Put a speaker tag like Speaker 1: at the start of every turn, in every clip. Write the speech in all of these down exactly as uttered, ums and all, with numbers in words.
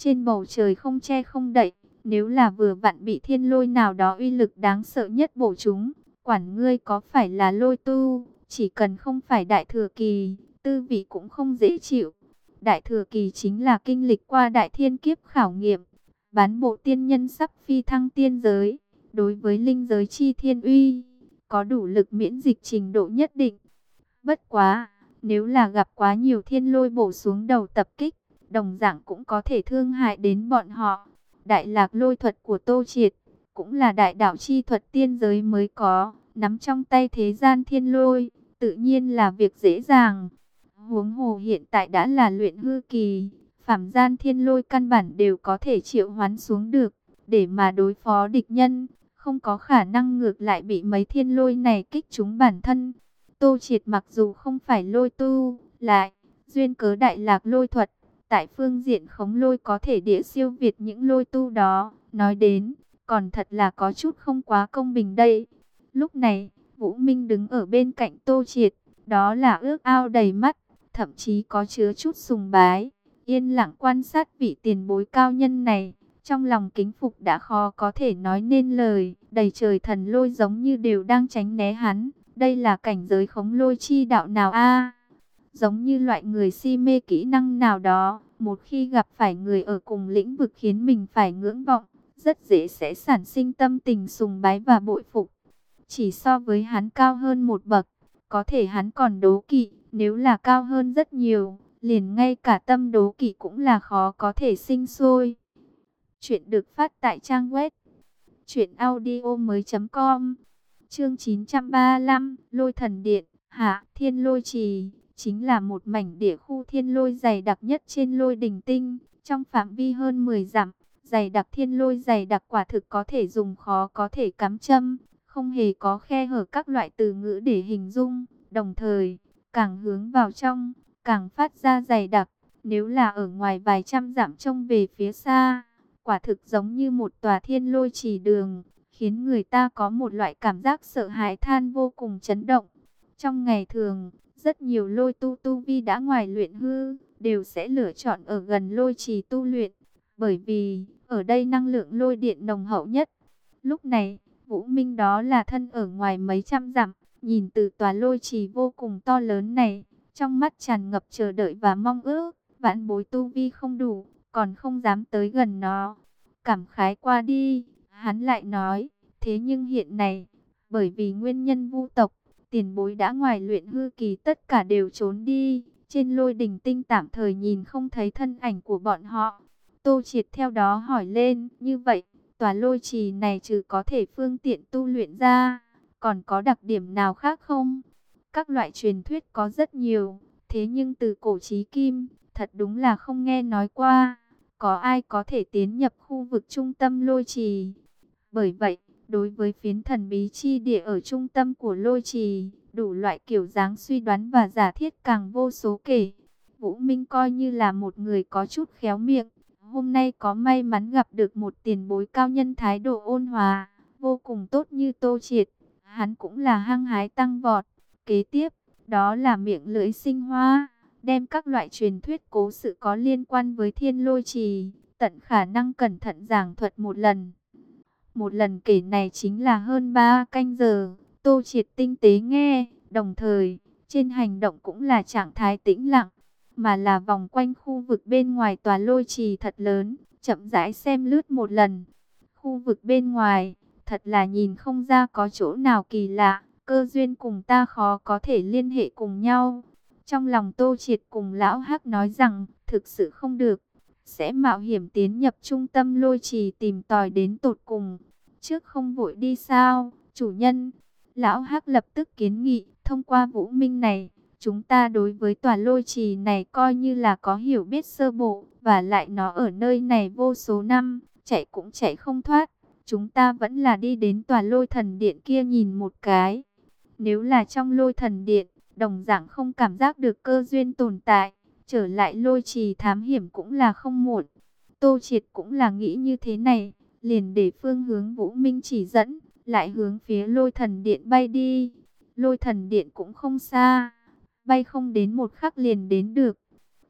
Speaker 1: trên bầu trời không che không đậy. Nếu là vừa vặn bị thiên lôi nào đó uy lực đáng sợ nhất bổ chúng, quản ngươi có phải là lôi tu, chỉ cần không phải đại thừa kỳ, tư vị cũng không dễ chịu. Đại thừa kỳ chính là kinh lịch qua đại thiên kiếp khảo nghiệm, bán bộ tiên nhân sắp phi thăng tiên giới, đối với linh giới chi thiên uy, có đủ lực miễn dịch trình độ nhất định. Bất quá, nếu là gặp quá nhiều thiên lôi bổ xuống đầu tập kích, đồng dạng cũng có thể thương hại đến bọn họ. Đại lạc lôi thuật của Tô Triệt, cũng là đại đạo chi thuật tiên giới mới có, nắm trong tay thế gian thiên lôi, tự nhiên là việc dễ dàng. Huống hồ hiện tại đã là luyện hư kỳ, phàm gian thiên lôi căn bản đều có thể triệu hoán xuống được, để mà đối phó địch nhân, không có khả năng ngược lại bị mấy thiên lôi này kích trúng bản thân. Tô Triệt mặc dù không phải lôi tu, lại duyên cớ đại lạc lôi thuật, tại phương diện khống lôi có thể địa siêu việt những lôi tu đó, nói đến, còn thật là có chút không quá công bình đây. Lúc này, Vũ Minh đứng ở bên cạnh Tô Triệt, đó là ước ao đầy mắt, thậm chí có chứa chút sùng bái, yên lặng quan sát vị tiền bối cao nhân này, trong lòng kính phục đã khó có thể nói nên lời, đầy trời thần lôi giống như đều đang tránh né hắn, đây là cảnh giới khống lôi chi đạo nào a? Giống như loại người si mê kỹ năng nào đó, một khi gặp phải người ở cùng lĩnh vực khiến mình phải ngưỡng vọng, rất dễ sẽ sản sinh tâm tình sùng bái và bội phục. Chỉ so với hắn cao hơn một bậc, có thể hắn còn đố kỵ, nếu là cao hơn rất nhiều, liền ngay cả tâm đố kỵ cũng là khó có thể sinh sôi. Chuyện được phát tại trang web truyện audio mới chấm com. Chương chín trăm ba mươi lăm, Lôi Thần Điện, hạ, Thiên Lôi Trì, chính là một mảnh địa khu thiên lôi dày đặc nhất trên Lôi Đỉnh Tinh, trong phạm vi hơn mười dặm, dày đặc thiên lôi dày đặc quả thực có thể dùng khó có thể cắm châm, không hề có khe hở các loại từ ngữ để hình dung, đồng thời, càng hướng vào trong, càng phát ra dày đặc, nếu là ở ngoài vài trăm dặm trông về phía xa, quả thực giống như một tòa thiên lôi trì đường, khiến người ta có một loại cảm giác sợ hãi than vô cùng chấn động. Trong ngày thường, rất nhiều lôi tu tu vi đã ngoài luyện hư, đều sẽ lựa chọn ở gần lôi trì tu luyện, bởi vì ở đây năng lượng lôi điện nồng hậu nhất. Lúc này, Vũ Minh đó là thân ở ngoài mấy trăm dặm, nhìn từ tòa lôi trì vô cùng to lớn này, trong mắt tràn ngập chờ đợi và mong ước, vãn bối tu vi không đủ, còn không dám tới gần nó. Cảm khái qua đi, hắn lại nói, thế nhưng hiện này, bởi vì nguyên nhân vu tộc, tiền bối đã ngoài luyện hư kỳ tất cả đều trốn đi, trên Lôi Đỉnh Tinh tạm thời nhìn không thấy thân ảnh của bọn họ. Tô Triệt theo đó hỏi lên, như vậy, tòa lôi trì này trừ có thể phương tiện tu luyện ra, còn có đặc điểm nào khác không? Các loại truyền thuyết có rất nhiều, thế nhưng từ cổ chí kim, thật đúng là không nghe nói qua, có ai có thể tiến nhập khu vực trung tâm lôi trì. Bởi vậy, đối với phiến thần bí chi địa ở trung tâm của lôi trì, đủ loại kiểu dáng suy đoán và giả thiết càng vô số kể. Vũ Minh coi như là một người có chút khéo miệng, hôm nay có may mắn gặp được một tiền bối cao nhân thái độ ôn hòa, vô cùng tốt như Tô Triệt, hắn cũng là hăng hái tăng vọt. Kế tiếp, đó là miệng lưỡi sinh hoa, đem các loại truyền thuyết cố sự có liên quan với thiên lôi trì, tận khả năng cẩn thận giảng thuật một lần. Một lần kể này chính là hơn ba canh giờ, Tô Triệt tinh tế nghe, đồng thời, trên hành động cũng là trạng thái tĩnh lặng, mà là vòng quanh khu vực bên ngoài tòa lôi trì thật lớn, chậm rãi xem lướt một lần. Khu vực bên ngoài, thật là nhìn không ra có chỗ nào kỳ lạ, cơ duyên cùng ta khó có thể liên hệ cùng nhau. Trong lòng Tô Triệt cùng Lão Hắc nói rằng, thực sự không được, sẽ mạo hiểm tiến nhập trung tâm lôi trì tìm tòi đến tột cùng. Trước không vội đi sao, chủ nhân? Lão Hắc lập tức kiến nghị, thông qua Vũ Minh này, chúng ta đối với tòa lôi trì này coi như là có hiểu biết sơ bộ, và lại nó ở nơi này vô số năm, chạy cũng chạy không thoát. Chúng ta vẫn là đi đến tòa lôi thần điện kia nhìn một cái. Nếu là trong lôi thần điện, đồng dạng không cảm giác được cơ duyên tồn tại, trở lại lôi trì thám hiểm cũng là không muộn. Tô Triệt cũng là nghĩ như thế này, liền để phương hướng Vũ Minh chỉ dẫn, lại hướng phía lôi thần điện bay đi. Lôi thần điện cũng không xa, bay không đến một khắc liền đến được.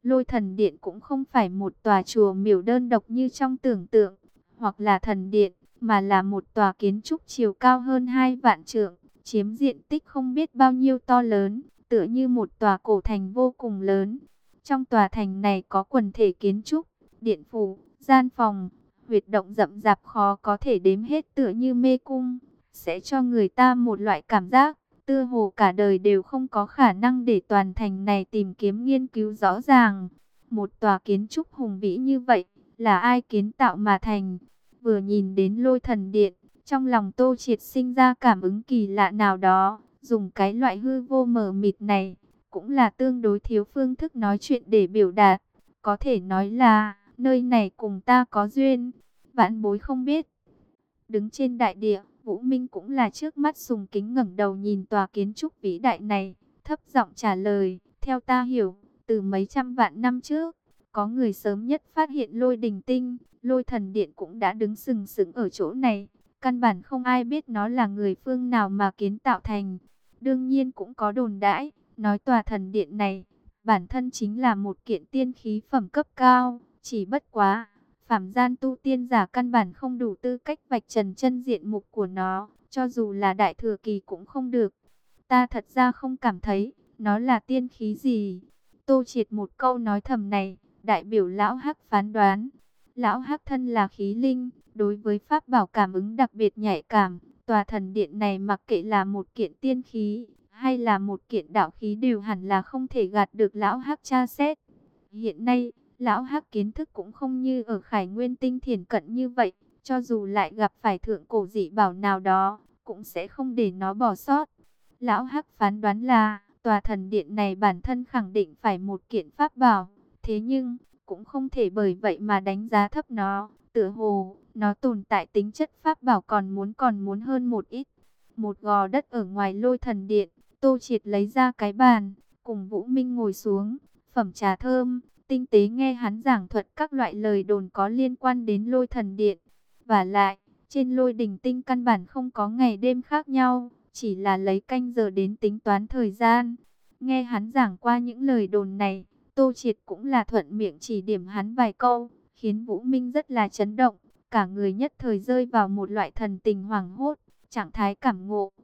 Speaker 1: Lôi thần điện cũng không phải một tòa chùa miểu đơn độc như trong tưởng tượng, hoặc là thần điện, mà là một tòa kiến trúc chiều cao hơn hai vạn trượng, chiếm diện tích không biết bao nhiêu to lớn, tựa như một tòa cổ thành vô cùng lớn. Trong tòa thành này có quần thể kiến trúc, điện phủ, gian phòng, huyệt động rậm rạp khó có thể đếm hết, tựa như mê cung, sẽ cho người ta một loại cảm giác tựa hồ cả đời đều không có khả năng để toàn thành này tìm kiếm nghiên cứu rõ ràng. Một tòa kiến trúc hùng vĩ như vậy, là ai kiến tạo mà thành? Vừa nhìn đến Lôi Thần Điện, trong lòng Tô Triệt sinh ra cảm ứng kỳ lạ nào đó. Dùng cái loại hư vô mờ mịt này, cũng là tương đối thiếu phương thức nói chuyện để biểu đạt. Có thể nói là, nơi này cùng ta có duyên, vãn bối không biết. Đứng trên đại địa, Vũ Minh cũng là trước mắt sùng kính ngẩng đầu nhìn tòa kiến trúc vĩ đại này, thấp giọng trả lời, theo ta hiểu, từ mấy trăm vạn năm trước, có người sớm nhất phát hiện Lôi Đình Tinh, Lôi Thần Điện cũng đã đứng sừng sững ở chỗ này, căn bản không ai biết nó là người phương nào mà kiến tạo thành. Đương nhiên cũng có đồn đãi, nói tòa thần điện này, bản thân chính là một kiện tiên khí phẩm cấp cao, chỉ bất quá phàm gian tu tiên giả căn bản không đủ tư cách vạch trần chân diện mục của nó, cho dù là đại thừa kỳ cũng không được. Ta thật ra không cảm thấy nó là tiên khí gì. Tô Triệt một câu nói thầm này, đại biểu lão Hắc phán đoán. Lão Hắc thân là khí linh, đối với pháp bảo cảm ứng đặc biệt nhạy cảm. Tòa thần điện này mặc kệ là một kiện tiên khí, hay là một kiện đạo khí đều hẳn là không thể gạt được lão Hắc tra xét. Hiện nay, lão Hắc kiến thức cũng không như ở Khải Nguyên Tinh thiển cận như vậy, cho dù lại gặp phải thượng cổ dị bảo nào đó, cũng sẽ không để nó bỏ sót. Lão Hắc phán đoán là, tòa thần điện này bản thân khẳng định phải một kiện pháp bảo, thế nhưng, cũng không thể bởi vậy mà đánh giá thấp nó, tựa hồ, nó tồn tại tính chất pháp bảo còn muốn còn muốn hơn một ít. Một gò đất ở ngoài Lôi Thần Điện, Tô Triệt lấy ra cái bàn, cùng Vũ Minh ngồi xuống, phẩm trà thơm, tinh tế nghe hắn giảng thuật các loại lời đồn có liên quan đến Lôi Thần Điện. Và lại, trên Lôi Đình Tinh căn bản không có ngày đêm khác nhau, chỉ là lấy canh giờ đến tính toán thời gian. Nghe hắn giảng qua những lời đồn này, Tô Triệt cũng là thuận miệng chỉ điểm hắn vài câu, khiến Vũ Minh rất là chấn động, cả người nhất thời rơi vào một loại thần tình hoảng hốt, trạng thái cảm ngộ.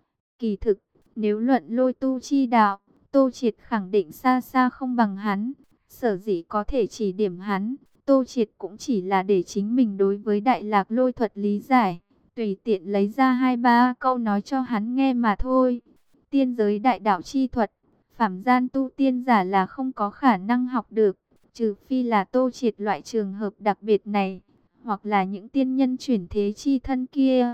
Speaker 1: Kỳ thực, nếu luận lôi tu chi đạo, Tô Triệt khẳng định xa xa không bằng hắn. Sở dĩ có thể chỉ điểm hắn, Tô Triệt cũng chỉ là để chính mình đối với đại lạc lôi thuật lý giải, tùy tiện lấy ra hai ba câu nói cho hắn nghe mà thôi. Tiên giới đại đạo chi thuật, phàm gian tu tiên giả là không có khả năng học được, trừ phi là Tô Triệt loại trường hợp đặc biệt này, hoặc là những tiên nhân chuyển thế chi thân kia.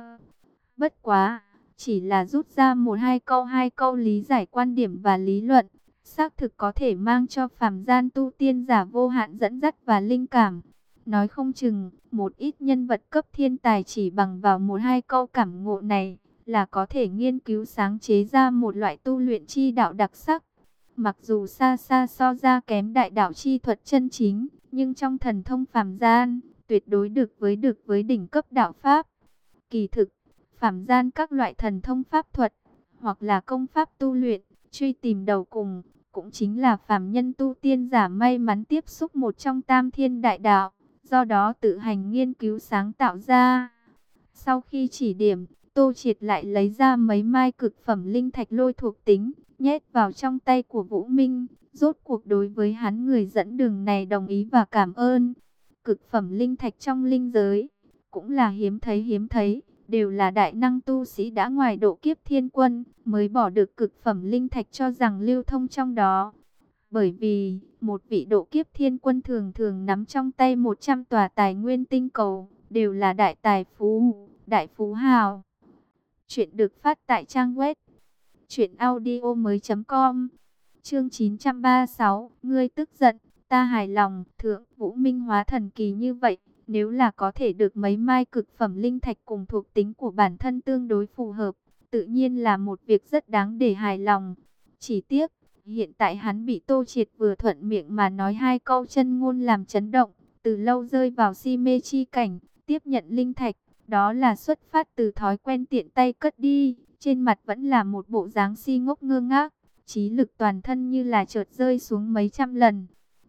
Speaker 1: Bất quá, chỉ là rút ra một hai câu hai câu lý giải quan điểm và lý luận, xác thực có thể mang cho phàm gian tu tiên giả vô hạn dẫn dắt và linh cảm. Nói không chừng, một ít nhân vật cấp thiên tài chỉ bằng vào một hai câu cảm ngộ này, là có thể nghiên cứu sáng chế ra một loại tu luyện chi đạo đặc sắc. Mặc dù xa xa so ra kém đại đạo chi thuật chân chính, nhưng trong thần thông phàm gian, tuyệt đối được với được với đỉnh cấp đạo pháp. Kỳ thực, phàm gian các loại thần thông pháp thuật, hoặc là công pháp tu luyện, truy tìm đầu cùng, cũng chính là phàm nhân tu tiên giả may mắn tiếp xúc một trong tam thiên đại đạo, do đó tự hành nghiên cứu sáng tạo ra. Sau khi chỉ điểm, Tô Triệt lại lấy ra mấy mai cực phẩm linh thạch lôi thuộc tính, nhét vào trong tay của Vũ Minh, rốt cuộc đối với hắn người dẫn đường này đồng ý và cảm ơn. Cực phẩm linh thạch trong linh giới, cũng là hiếm thấy hiếm thấy, đều là đại năng tu sĩ đã ngoài độ kiếp thiên quân, mới bỏ được cực phẩm linh thạch cho rằng lưu thông trong đó. Bởi vì, một vị độ kiếp thiên quân thường thường nắm trong tay một trăm tòa tài nguyên tinh cầu, đều là đại tài phú, đại phú hào. Chuyện được phát tại trang web truyện audio mới chấm com. Chương chín trăm ba mươi sáu, ngươi tức giận, ta hài lòng. Thượng Vũ Minh hóa thần kỳ như vậy, nếu là có thể được mấy mai cực phẩm linh thạch cùng thuộc tính của bản thân tương đối phù hợp, tự nhiên là một việc rất đáng để hài lòng. Chỉ tiếc, hiện tại hắn bị Tô Triệt vừa thuận miệng mà nói hai câu chân ngôn làm chấn động, từ lâu rơi vào si mê chi cảnh, tiếp nhận linh thạch, đó là xuất phát từ thói quen tiện tay cất đi, trên mặt vẫn là một bộ dáng si ngốc ngơ ngác, trí lực toàn thân như là chợt rơi xuống mấy trăm lần.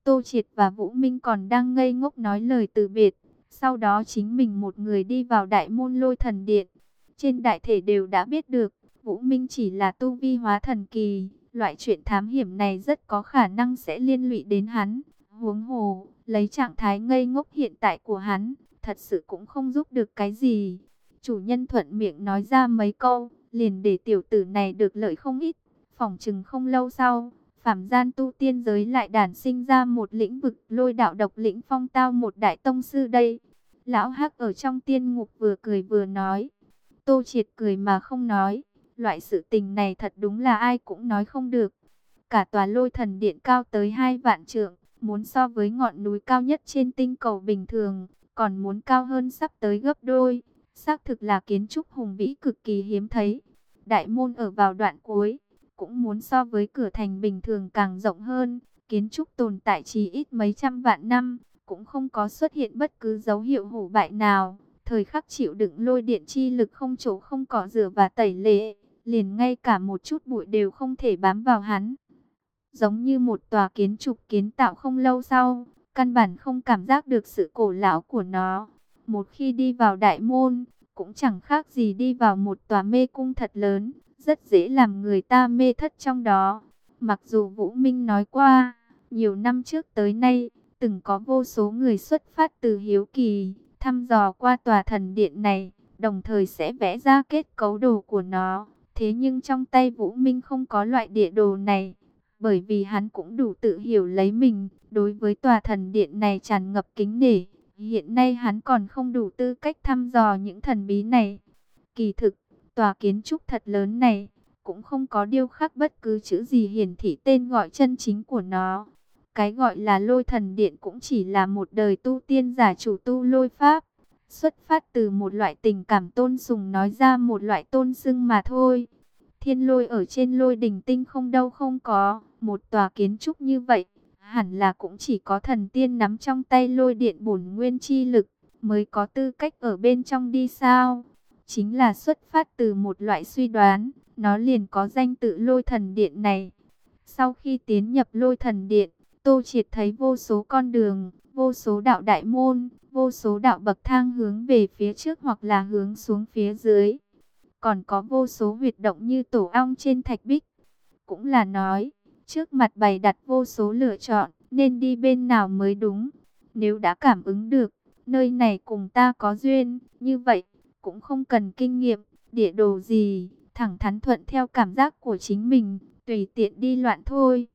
Speaker 1: Tô Triệt và Vũ Minh còn đang ngây ngốc nói lời từ biệt. Sau đó chính mình một người đi vào đại môn Lôi Thần Điện. Trên đại thể đều đã biết được, Vũ Minh chỉ là tu vi hóa thần kỳ. Loại chuyện thám hiểm này rất có khả năng sẽ liên lụy đến hắn. Huống hồ, lấy trạng thái ngây ngốc hiện tại của hắn, thật sự cũng không giúp được cái gì. Chủ nhân thuận miệng nói ra mấy câu, liền để tiểu tử này được lợi không ít. Phỏng chừng không lâu sau, phàm gian tu tiên giới lại đản sinh ra một lĩnh vực Lôi đạo độc lĩnh phong tao một đại tông sư đây. Lão Hắc ở trong tiên ngục vừa cười vừa nói. Tô Triệt cười mà không nói. Loại sự tình này thật đúng là ai cũng nói không được. Cả tòa Lôi Thần Điện cao tới hai vạn trượng, muốn so với ngọn núi cao nhất trên tinh cầu bình thường, còn muốn cao hơn sắp tới gấp đôi. Xác thực là kiến trúc hùng vĩ cực kỳ hiếm thấy. Đại môn ở vào đoạn cuối, cũng muốn so với cửa thành bình thường càng rộng hơn. Kiến trúc tồn tại chỉ ít mấy trăm vạn năm, cũng không có xuất hiện bất cứ dấu hiệu hủ bại nào. Thời khắc chịu đựng lôi điện chi lực không chỗ không cỏ rửa và tẩy lệ, liền ngay cả một chút bụi đều không thể bám vào hắn. Giống như một tòa kiến trúc kiến tạo không lâu sau, căn bản không cảm giác được sự cổ lão của nó. Một khi đi vào đại môn, cũng chẳng khác gì đi vào một tòa mê cung thật lớn, rất dễ làm người ta mê thất trong đó. Mặc dù Vũ Minh nói qua, nhiều năm trước tới nay, từng có vô số người xuất phát từ hiếu kỳ, thăm dò qua tòa thần điện này, đồng thời sẽ vẽ ra kết cấu đồ của nó. Thế nhưng trong tay Vũ Minh không có loại địa đồ này, bởi vì hắn cũng đủ tự hiểu lấy mình, đối với tòa thần điện này tràn ngập kính nể. Hiện nay hắn còn không đủ tư cách thăm dò những thần bí này. Kỳ thực, tòa kiến trúc thật lớn này, cũng không có điêu khắc bất cứ chữ gì hiển thị tên gọi chân chính của nó. Cái gọi là Lôi Thần Điện cũng chỉ là một đời tu tiên giả chủ tu lôi pháp, xuất phát từ một loại tình cảm tôn sùng nói ra một loại tôn xưng mà thôi. Thiên lôi ở trên Lôi Đình Tinh không đâu không có, một tòa kiến trúc như vậy, hẳn là cũng chỉ có thần tiên nắm trong tay lôi điện bổn nguyên chi lực, mới có tư cách ở bên trong đi sao. Chính là xuất phát từ một loại suy đoán, nó liền có danh tự Lôi Thần Điện này. Sau khi tiến nhập Lôi Thần Điện, Tô Triệt thấy vô số con đường, vô số đạo đại môn, vô số đạo bậc thang hướng về phía trước hoặc là hướng xuống phía dưới. Còn có vô số huyệt động như tổ ong trên thạch bích. Cũng là nói, trước mặt bày đặt vô số lựa chọn, nên đi bên nào mới đúng. Nếu đã cảm ứng được, nơi này cùng ta có duyên, như vậy, cũng không cần kinh nghiệm, địa đồ gì, thẳng thắn thuận theo cảm giác của chính mình, tùy tiện đi loạn thôi.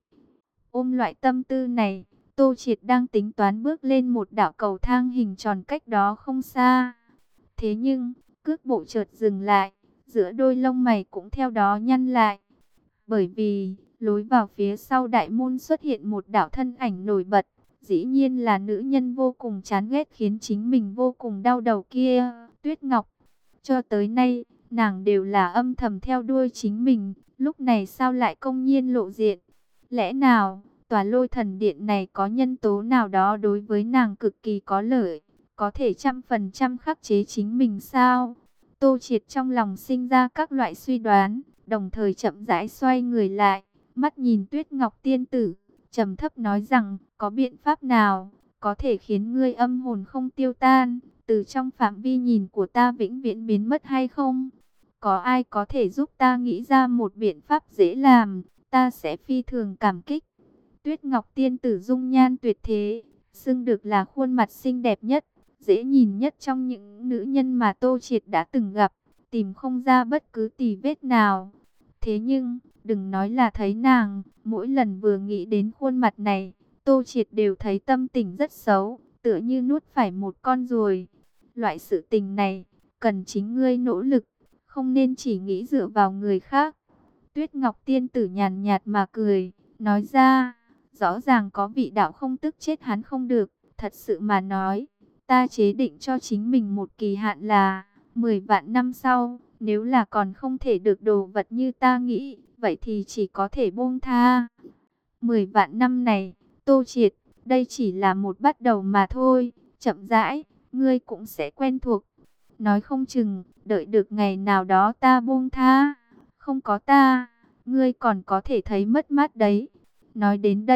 Speaker 1: Ôm loại tâm tư này, Tô Triệt đang tính toán bước lên một đạo cầu thang hình tròn cách đó không xa. Thế nhưng, cước bộ chợt dừng lại, giữa đôi lông mày cũng theo đó nhăn lại. Bởi vì, lối vào phía sau đại môn xuất hiện một đạo thân ảnh nổi bật, dĩ nhiên là nữ nhân vô cùng chán ghét khiến chính mình vô cùng đau đầu kia, Tuyết Ngọc. Cho tới nay, nàng đều là âm thầm theo đuôi chính mình, lúc này sao lại công nhiên lộ diện? Lẽ nào, tòa Lôi Thần Điện này có nhân tố nào đó đối với nàng cực kỳ có lợi, có thể trăm phần trăm khắc chế chính mình sao? Tô Triệt trong lòng sinh ra các loại suy đoán, đồng thời chậm rãi xoay người lại, mắt nhìn Tuyết Ngọc tiên tử, trầm thấp nói rằng, có biện pháp nào có thể khiến ngươi âm hồn không tiêu tan, từ trong phạm vi nhìn của ta vĩnh viễn biến mất hay không? Có ai có thể giúp ta nghĩ ra một biện pháp dễ làm, ta sẽ phi thường cảm kích. Tuyết Ngọc tiên tử dung nhan tuyệt thế, xưng được là khuôn mặt xinh đẹp nhất, dễ nhìn nhất trong những nữ nhân mà Tô Triệt đã từng gặp, tìm không ra bất cứ tì vết nào. Thế nhưng, đừng nói là thấy nàng, mỗi lần vừa nghĩ đến khuôn mặt này, Tô Triệt đều thấy tâm tình rất xấu, tựa như nuốt phải một con ruồi. Loại sự tình này, cần chính ngươi nỗ lực, không nên chỉ nghĩ dựa vào người khác. Tuyết Ngọc tiên tử nhàn nhạt mà cười, nói ra, rõ ràng có vị đạo không tức chết hắn không được, thật sự mà nói, ta chế định cho chính mình một kỳ hạn là mười vạn năm sau, nếu là còn không thể được đồ vật như ta nghĩ, vậy thì chỉ có thể buông tha. mười vạn năm này, Tô Triệt, đây chỉ là một bắt đầu mà thôi, chậm rãi, ngươi cũng sẽ quen thuộc. Nói không chừng, đợi được ngày nào đó ta buông tha, không có ta, ngươi còn có thể thấy mất mát đấy. Nói đến đây,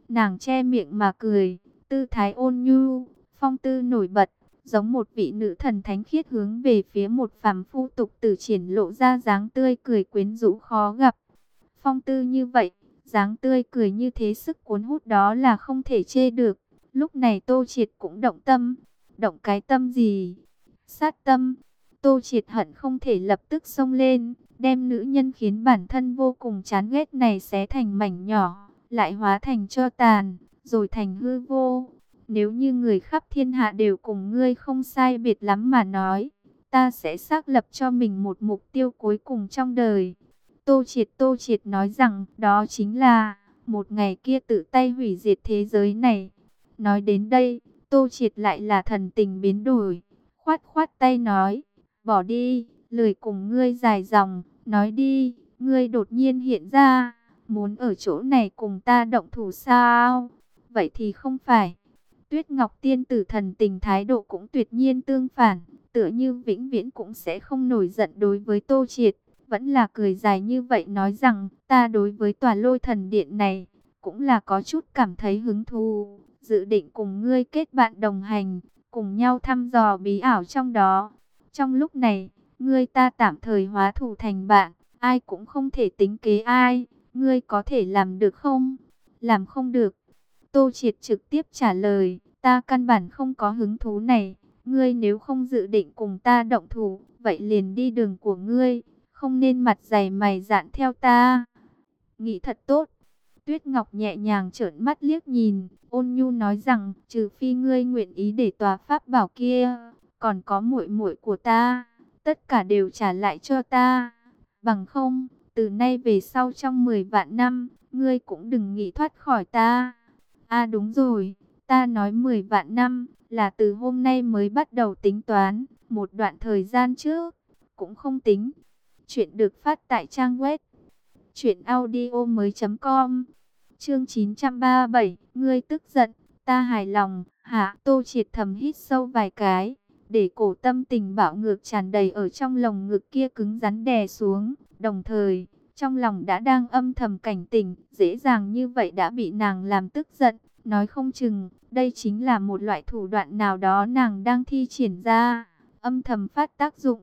Speaker 1: Nàng che miệng mà cười, tư thái ôn nhu, phong tư nổi bật, giống một vị nữ thần thánh khiết hướng về phía một phàm phu tục tử triển lộ ra dáng tươi cười quyến rũ khó gặp. Phong tư như vậy, dáng tươi cười như thế, sức cuốn hút đó là không thể chê được. Lúc này Tô Triệt cũng động tâm. Động cái tâm gì? Sát tâm. Tô Triệt hận không thể lập tức xông lên, đem nữ nhân khiến bản thân vô cùng chán ghét này xé thành mảnh nhỏ, lại hóa thành tro tàn, rồi thành hư vô. Nếu như người khắp thiên hạ đều cùng ngươi không sai biệt lắm mà nói, ta sẽ xác lập cho mình một mục tiêu cuối cùng trong đời. Tô Triệt Tô Triệt nói rằng đó chính là một ngày kia tự tay hủy diệt thế giới này. Nói đến đây, Tô Triệt lại là thần tình biến đổi, khoát khoát tay nói, bỏ đi, lười cùng ngươi dài dòng, nói đi, ngươi đột nhiên hiện ra, muốn ở chỗ này cùng ta động thủ sao? Vậy thì không phải. Tuyết Ngọc Tiên Tử thần tình thái độ cũng tuyệt nhiên tương phản, tựa như vĩnh viễn cũng sẽ không nổi giận đối với Tô Triệt, vẫn là cười dài như vậy nói rằng, ta đối với tòa Lôi Thần Điện này, cũng là có chút cảm thấy hứng thú, dự định cùng ngươi kết bạn đồng hành, cùng nhau thăm dò bí ảo trong đó. Trong lúc này, ngươi ta tạm thời hóa thù thành bạn, ai cũng không thể tính kế ai, ngươi có thể làm được không? Làm không được. Tô Triệt trực tiếp trả lời, ta căn bản không có hứng thú này, ngươi nếu không dự định cùng ta động thủ, vậy liền đi đường của ngươi, không nên mặt dày mày dạn theo ta. Nghĩ thật tốt. Tuyết Ngọc nhẹ nhàng trợn mắt liếc nhìn, ôn nhu nói rằng, trừ phi ngươi nguyện ý để tòa pháp bảo kia, còn có muội muội của ta, tất cả đều trả lại cho ta. Bằng không, từ nay về sau trong mười vạn năm, ngươi cũng đừng nghĩ thoát khỏi ta. À đúng rồi, ta nói mười vạn năm, là từ hôm nay mới bắt đầu tính toán, một đoạn thời gian trước, cũng không tính. Chuyện được phát tại trang web truyện audio mới chấm com. Chương chín trăm ba mươi bảy, ngươi tức giận, ta hài lòng. Hả? Tô Triệt thầm hít sâu vài cái, để cổ tâm tình bạo ngược tràn đầy ở trong lồng ngực kia cứng rắn đè xuống, đồng thời trong lòng đã đang âm thầm cảnh tỉnh, dễ dàng như vậy đã bị nàng làm tức giận, nói không chừng đây chính là một loại thủ đoạn nào đó nàng đang thi triển ra, âm thầm phát tác dụng.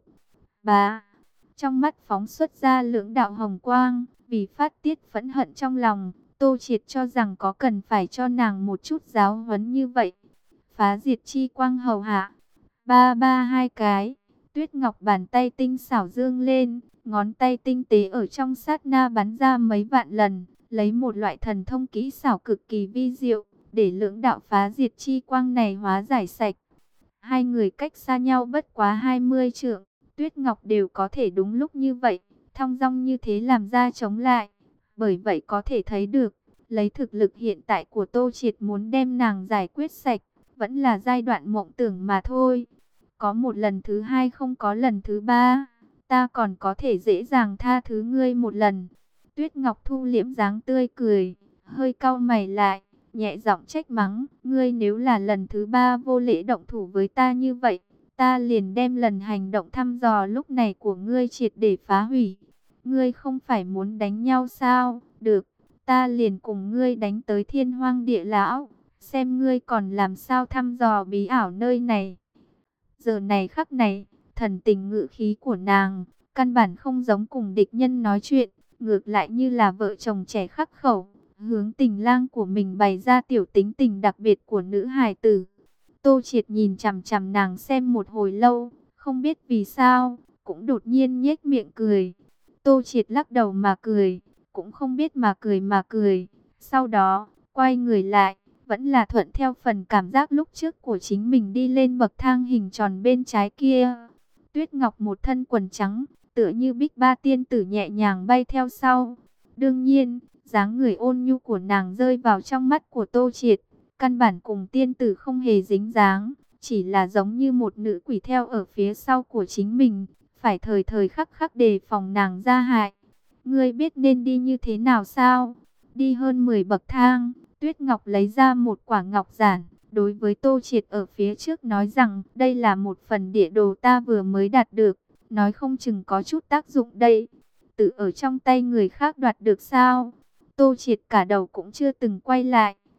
Speaker 1: Bá, trong mắt phóng xuất ra lưỡng đạo hồng quang, vì phát tiết phẫn hận trong lòng, Tô Triệt cho rằng có cần phải cho nàng một chút giáo huấn như vậy. Phá diệt chi quang hầu hạ, ba ba hai cái, Tuyết Ngọc bàn tay tinh xảo dương lên, ngón tay tinh tế ở trong sát na bắn ra mấy vạn lần, lấy một loại thần thông kỹ xảo cực kỳ vi diệu, để lưỡng đạo phá diệt chi quang này hóa giải sạch. Hai người cách xa nhau bất quá hai mươi trượng, Tuyết Ngọc đều có thể đúng lúc như vậy, thong dong như thế làm ra chống lại. Bởi vậy có thể thấy được, lấy thực lực hiện tại của Tô Triệt muốn đem nàng giải quyết sạch, vẫn là giai đoạn mộng tưởng mà thôi. Có một lần thứ hai không có lần thứ ba, ta còn có thể dễ dàng tha thứ ngươi một lần. Tuyết Ngọc thu liễm dáng tươi cười, hơi cau mày lại, nhẹ giọng trách mắng, ngươi nếu là lần thứ ba vô lễ động thủ với ta như vậy, ta liền đem lần hành động thăm dò lúc này của ngươi triệt để phá hủy. Ngươi không phải muốn đánh nhau sao? Được, ta liền cùng ngươi đánh tới thiên hoang địa lão, xem ngươi còn làm sao thăm dò bí ảo nơi này. Giờ này khắc này, thần tình ngữ khí của nàng, căn bản không giống cùng địch nhân nói chuyện, ngược lại như là vợ chồng trẻ khắc khẩu, hướng tình lang của mình bày ra tiểu tính tình đặc biệt của nữ hài tử. Tô Triệt nhìn chằm chằm nàng xem một hồi lâu, không biết vì sao, cũng đột nhiên nhếch miệng cười. Tô Triệt lắc đầu mà cười, cũng không biết mà cười mà cười. Sau đó, quay người lại, vẫn là thuận theo phần cảm giác lúc trước của chính mình đi lên bậc thang hình tròn bên trái kia. Tuyết Ngọc một thân quần trắng, tựa như bích ba tiên tử nhẹ nhàng bay theo sau. Đương nhiên, dáng người ôn nhu của nàng rơi vào trong mắt của Tô Triệt, căn bản cùng tiên tử không hề dính dáng, chỉ là giống như một nữ quỷ theo ở phía sau của chính mình, phải thời thời khắc khắc đề phòng nàng ra hại. Ngươi biết nên đi như thế nào sao? Đi hơn mười bậc thang, Tuyết Ngọc lấy ra một quả ngọc giản, đối với Tô Triệt ở phía trước nói rằng, đây là một phần địa đồ ta vừa mới đạt được, nói không chừng có chút tác dụng đây. Tự ở trong tay người khác đoạt được sao? Tô Triệt cả đầu cũng chưa từng quay lại,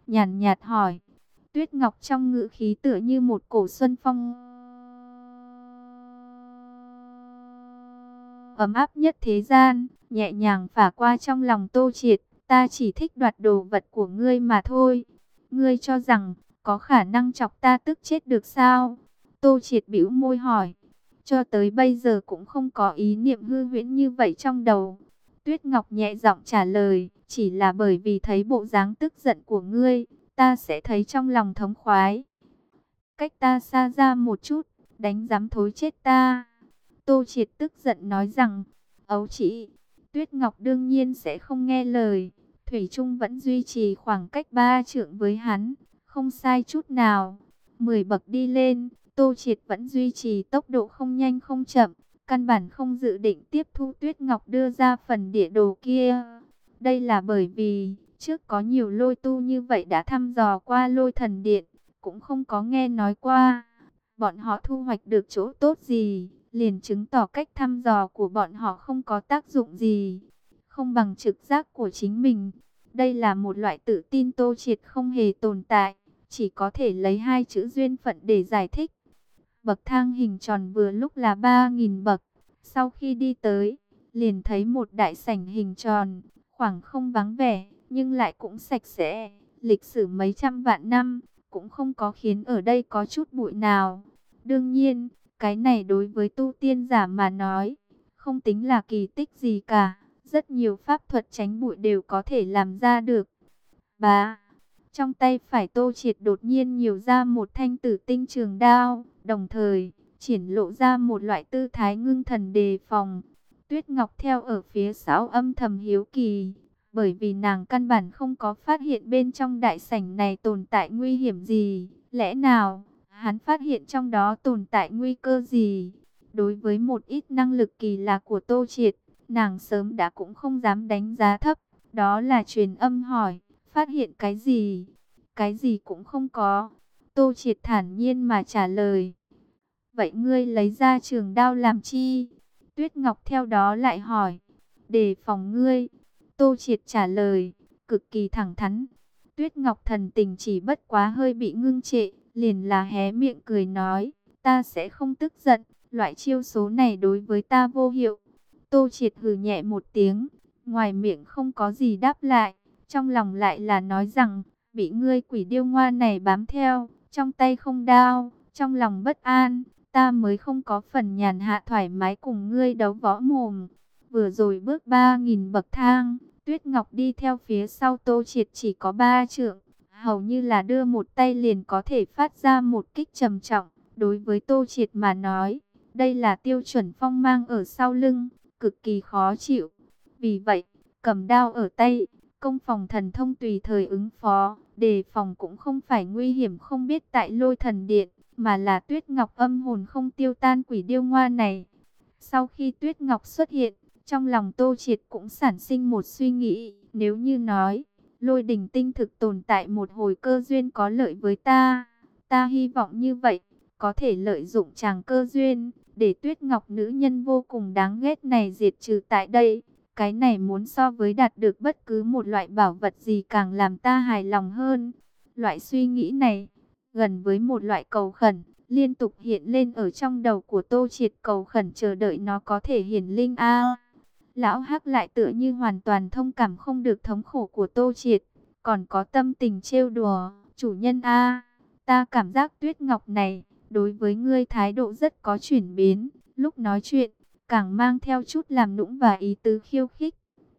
Speaker 1: nhàn nhạt hỏi. Tuyết Ngọc trong ngữ khí tựa như một cổ xuân phong ấm áp nhất thế gian, nhẹ nhàng phả qua trong lòng Tô Triệt. Ta chỉ thích đoạt đồ vật của ngươi mà thôi. Ngươi cho rằng có khả năng chọc ta tức chết được sao? Tô Triệt bĩu môi hỏi. Cho tới bây giờ cũng không có ý niệm hư huyễn như vậy trong đầu. Tuyết Ngọc nhẹ giọng trả lời, chỉ là bởi vì thấy bộ dáng tức giận của ngươi, ta sẽ thấy trong lòng thống khoái. Cách ta xa ra một chút, đánh dám thối chết ta. Tô Triệt tức giận nói rằng, ấu chỉ, Tuyết Ngọc đương nhiên sẽ không nghe lời. Thủy Trung vẫn duy trì khoảng cách ba trượng với hắn, không sai chút nào. Mười bậc đi lên, Tô Triệt vẫn duy trì tốc độ không nhanh không chậm, căn bản không dự định tiếp thu Tuyết Ngọc đưa ra phần địa đồ kia. Đây là bởi vì, trước có nhiều lôi tu như vậy đã thăm dò qua lôi thần điện, cũng không có nghe nói qua. Bọn họ thu hoạch được chỗ tốt gì, liền chứng tỏ cách thăm dò của bọn họ không có tác dụng gì, không bằng trực giác của chính mình. Đây là một loại tự tin Tô Triệt không hề tồn tại, chỉ có thể lấy hai chữ duyên phận để giải thích. Bậc thang hình tròn vừa lúc là ba nghìn bậc, sau khi đi tới, liền thấy một đại sảnh hình tròn, khoảng không vắng vẻ, nhưng lại cũng sạch sẽ, lịch sử mấy trăm vạn năm, cũng không có khiến ở đây có chút bụi nào. Đương nhiên, cái này đối với tu tiên giả mà nói, không tính là kỳ tích gì cả. Rất nhiều pháp thuật tránh bụi đều có thể làm ra được. Bá, trong tay phải Tô Triệt đột nhiên nhiều ra một thanh tử tinh trường đao, đồng thời triển lộ ra một loại tư thái ngưng thần đề phòng. Tuyết Ngọc theo ở phía sau âm thầm hiếu kỳ, bởi vì nàng căn bản không có phát hiện bên trong đại sảnh này tồn tại nguy hiểm gì. Lẽ nào hắn phát hiện trong đó tồn tại nguy cơ gì? Đối với một ít năng lực kỳ lạ của Tô Triệt, nàng sớm đã cũng không dám đánh giá thấp. Đó là truyền âm hỏi, phát hiện cái gì? Cái gì cũng không có. Tô Triệt thản nhiên mà trả lời. Vậy ngươi lấy ra trường đao làm chi? Tuyết Ngọc theo đó lại hỏi. Để phòng ngươi. Tô Triệt trả lời, cực kỳ thẳng thắn. Tuyết Ngọc thần tình chỉ bất quá hơi bị ngưng trệ, liền là hé miệng cười nói, ta sẽ không tức giận, loại chiêu số này đối với ta vô hiệu. Tô Triệt hừ nhẹ một tiếng, ngoài miệng không có gì đáp lại, trong lòng lại là nói rằng, bị ngươi quỷ điêu ngoa này bám theo, trong tay không đao, trong lòng bất an, ta mới không có phần nhàn hạ thoải mái cùng ngươi đấu võ mồm. Vừa rồi bước ba nghìn bậc thang, Tuyết Ngọc đi theo phía sau Tô Triệt chỉ có ba trượng, hầu như là đưa một tay liền có thể phát ra một kích trầm trọng. Đối với Tô Triệt mà nói, đây là tiêu chuẩn phong mang ở sau lưng, cực kỳ khó chịu. Vì vậy, cầm đao ở tay, công phòng thần thông tùy thời ứng phó, đề phòng cũng không phải nguy hiểm không biết tại lôi thần điện, mà là Tuyết Ngọc âm hồn không tiêu tan quỷ điêu ngoa này. Sau khi Tuyết Ngọc xuất hiện, trong lòng Tô Triệt cũng sản sinh một suy nghĩ, nếu như nói, lôi đình tinh thực tồn tại một hồi cơ duyên có lợi với ta, ta hy vọng như vậy, có thể lợi dụng chàng cơ duyên, để Tuyết Ngọc nữ nhân vô cùng đáng ghét này diệt trừ tại đây. Cái này muốn so với đạt được bất cứ một loại bảo vật gì càng làm ta hài lòng hơn. Loại suy nghĩ này, gần với một loại cầu khẩn, liên tục hiện lên ở trong đầu của Tô Triệt, cầu khẩn chờ đợi nó có thể hiển linh a. Lão Hắc lại tựa như hoàn toàn thông cảm không được thống khổ của Tô Triệt, còn có tâm tình trêu đùa, chủ nhân a, ta cảm giác Tuyết Ngọc này, đối với ngươi thái độ rất có chuyển biến, lúc nói chuyện, càng mang theo chút làm nũng và ý tứ khiêu khích.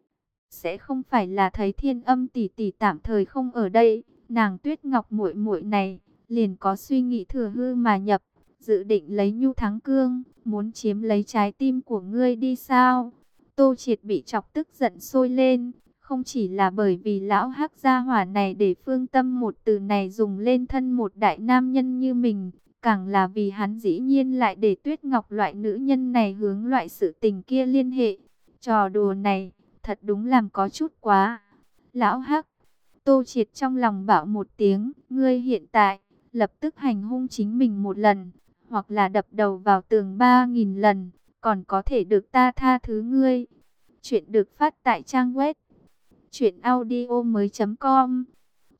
Speaker 1: Sẽ không phải là thấy Thiên Âm tỷ tỷ tạm thời không ở đây, nàng Tuyết Ngọc muội muội này, liền có suy nghĩ thừa hư mà nhập, dự định lấy nhu thắng cương, muốn chiếm lấy trái tim của ngươi đi sao? Tô Triệt bị chọc tức giận sôi lên, không chỉ là bởi vì lão Hắc gia hỏa này để Phương Tâm một từ này dùng lên thân một đại nam nhân như mình, càng là vì hắn dĩ nhiên lại để Tuyết Ngọc loại nữ nhân này hướng loại sự tình kia liên hệ. Trò đùa này, thật đúng làm có chút quá. Lão Hắc, Tô Triệt trong lòng bảo một tiếng, ngươi hiện tại, lập tức hành hung chính mình một lần, hoặc là đập đầu vào tường ba nghìn lần, còn có thể được ta tha thứ ngươi. Chuyện được phát tại trang web truyện audio mới chấm com.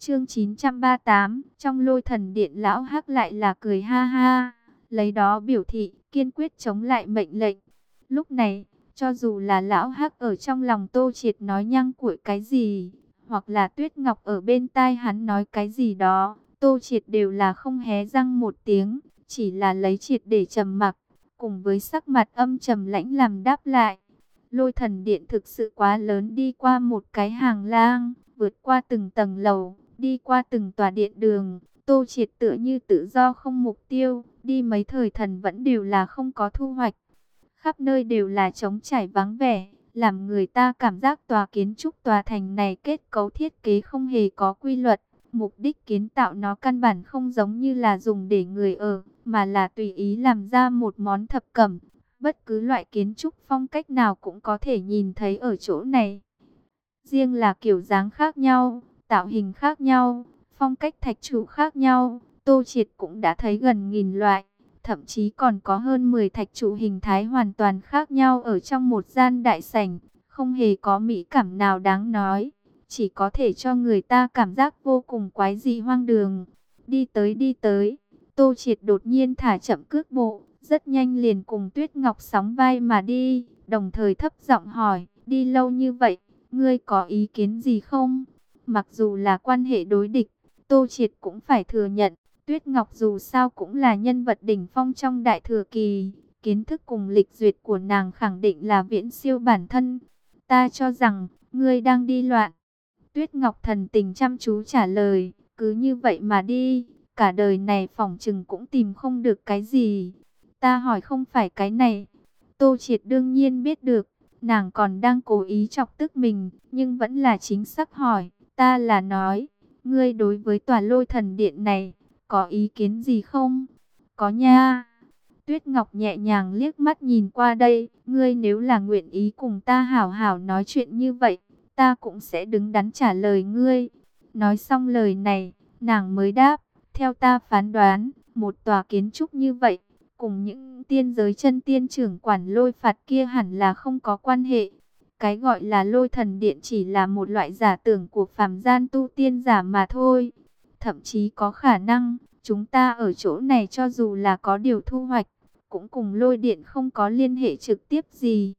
Speaker 1: Chương chín trăm ba mươi tám, trong Lôi Thần Điện lão Hắc lại là cười ha ha, lấy đó biểu thị kiên quyết chống lại mệnh lệnh. Lúc này, cho dù là lão Hắc ở trong lòng Tô Triệt nói nhăng cuội cái gì, hoặc là Tuyết Ngọc ở bên tai hắn nói cái gì đó, Tô Triệt đều là không hé răng một tiếng, chỉ là lấy Triệt để trầm mặc, cùng với sắc mặt âm trầm lãnh làm đáp lại. Lôi Thần Điện thực sự quá lớn, đi qua một cái hàng lang, vượt qua từng tầng lầu, đi qua từng tòa điện đường, Tô Triệt tựa như tự do không mục tiêu, đi mấy thời thần vẫn đều là không có thu hoạch. Khắp nơi đều là trống trải vắng vẻ, làm người ta cảm giác tòa kiến trúc tòa thành này kết cấu thiết kế không hề có quy luật. Mục đích kiến tạo nó căn bản không giống như là dùng để người ở, mà là tùy ý làm ra một món thập cẩm. Bất cứ loại kiến trúc phong cách nào cũng có thể nhìn thấy ở chỗ này. Riêng là kiểu dáng khác nhau, tạo hình khác nhau, phong cách thạch trụ khác nhau, Tô Triệt cũng đã thấy gần nghìn loại. Thậm chí còn có hơn mười thạch trụ hình thái hoàn toàn khác nhau ở trong một gian đại sảnh, không hề có mỹ cảm nào đáng nói, chỉ có thể cho người ta cảm giác vô cùng quái dị hoang đường. Đi tới đi tới, Tô Triệt đột nhiên thả chậm cước bộ, rất nhanh liền cùng Tuyết Ngọc sóng vai mà đi, đồng thời thấp giọng hỏi, đi lâu như vậy, ngươi có ý kiến gì không? Mặc dù là quan hệ đối địch, Tô Triệt cũng phải thừa nhận, Tuyết Ngọc dù sao cũng là nhân vật đỉnh phong trong Đại Thừa Kỳ, kiến thức cùng lịch duyệt của nàng khẳng định là viễn siêu bản thân. Ta cho rằng, ngươi đang đi loạn. Tuyết Ngọc thần tình chăm chú trả lời, cứ như vậy mà đi, cả đời này phỏng chừng cũng tìm không được cái gì. Ta hỏi không phải cái này. Tô Triệt đương nhiên biết được, nàng còn đang cố ý chọc tức mình, nhưng vẫn là chính xác hỏi, ta là nói, ngươi đối với tòa Lôi Thần Điện này, có ý kiến gì không? Có nha. Tuyết Ngọc nhẹ nhàng liếc mắt nhìn qua đây, ngươi nếu là nguyện ý cùng ta hảo hảo nói chuyện như vậy, ta cũng sẽ đứng đắn trả lời ngươi. Nói xong lời này, nàng mới đáp, theo ta phán đoán, một tòa kiến trúc như vậy, cùng những tiên giới chân tiên trưởng quản lôi phạt kia hẳn là không có quan hệ. Cái gọi là Lôi Thần Điện chỉ là một loại giả tưởng của phàm gian tu tiên giả mà thôi. Thậm chí có khả năng, chúng ta ở chỗ này cho dù là có điều thu hoạch, cũng cùng lôi điện không có liên hệ trực tiếp gì.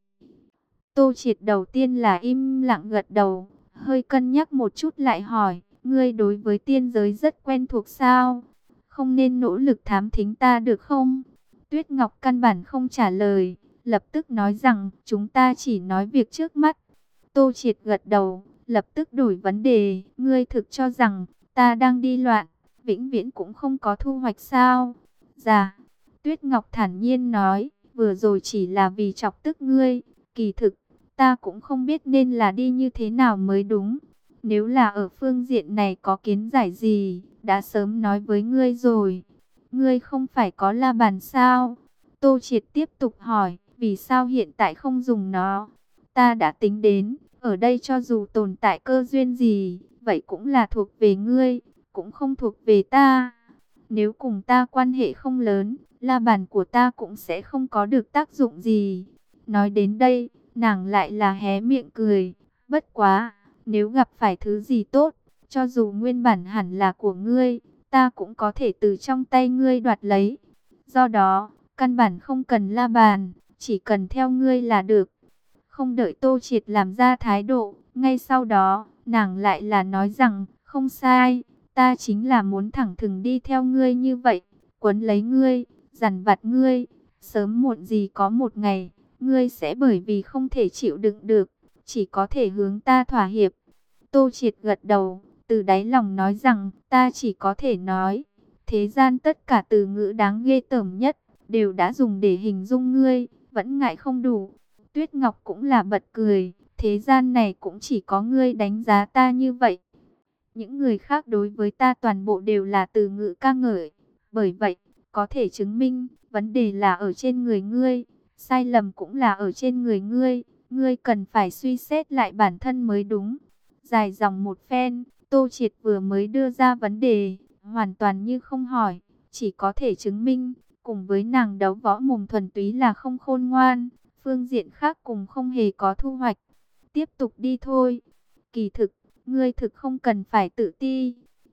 Speaker 1: Tô Triệt đầu tiên là im lặng gật đầu, hơi cân nhắc một chút lại hỏi, ngươi đối với tiên giới rất quen thuộc sao? Không nên nỗ lực thám thính ta được không? Tuyết Ngọc căn bản không trả lời, lập tức nói rằng, chúng ta chỉ nói việc trước mắt. Tô Triệt gật đầu, lập tức đổi vấn đề, ngươi thực cho rằng, ta đang đi loạn, vĩnh viễn cũng không có thu hoạch sao? Dạ, Tuyết Ngọc thản nhiên nói, vừa rồi chỉ là vì chọc tức ngươi, kỳ thực, ta cũng không biết nên là đi như thế nào mới đúng. Nếu là ở phương diện này có kiến giải gì, đã sớm nói với ngươi rồi. Ngươi không phải có la bàn sao? Tô Triệt tiếp tục hỏi, vì sao hiện tại không dùng nó? Ta đã tính đến, ở đây cho dù tồn tại cơ duyên gì, vậy cũng là thuộc về ngươi, cũng không thuộc về ta. Nếu cùng ta quan hệ không lớn, la bàn của ta cũng sẽ không có được tác dụng gì. Nói đến đây, nàng lại là hé miệng cười. Bất quá, nếu gặp phải thứ gì tốt, cho dù nguyên bản hẳn là của ngươi, ta cũng có thể từ trong tay ngươi đoạt lấy. Do đó, căn bản không cần la bàn, chỉ cần theo ngươi là được. Không đợi Tô Triệt làm ra thái độ, ngay sau đó, nàng lại là nói rằng, không sai, ta chính là muốn thẳng thừng đi theo ngươi như vậy, quấn lấy ngươi, dằn vặt ngươi, sớm muộn gì có một ngày, ngươi sẽ bởi vì không thể chịu đựng được, chỉ có thể hướng ta thỏa hiệp. Tô Triệt gật đầu, từ đáy lòng nói rằng, ta chỉ có thể nói, thế gian tất cả từ ngữ đáng ghê tởm nhất, đều đã dùng để hình dung ngươi, vẫn ngại không đủ. Tuyết Ngọc cũng là bật cười, thế gian này cũng chỉ có ngươi đánh giá ta như vậy. Những người khác đối với ta toàn bộ đều là từ ngữ ca ngợi. Bởi vậy, có thể chứng minh, vấn đề là ở trên người ngươi, sai lầm cũng là ở trên người ngươi. Ngươi cần phải suy xét lại bản thân mới đúng. Dài dòng một phen, Tô Triệt vừa mới đưa ra vấn đề, hoàn toàn như không hỏi, chỉ có thể chứng minh, cùng với nàng đấu võ mồm thuần túy là không khôn ngoan, phương diện khác cùng không hề có thu hoạch. Tiếp tục đi thôi. Kỳ thực, ngươi thực không cần phải tự ti.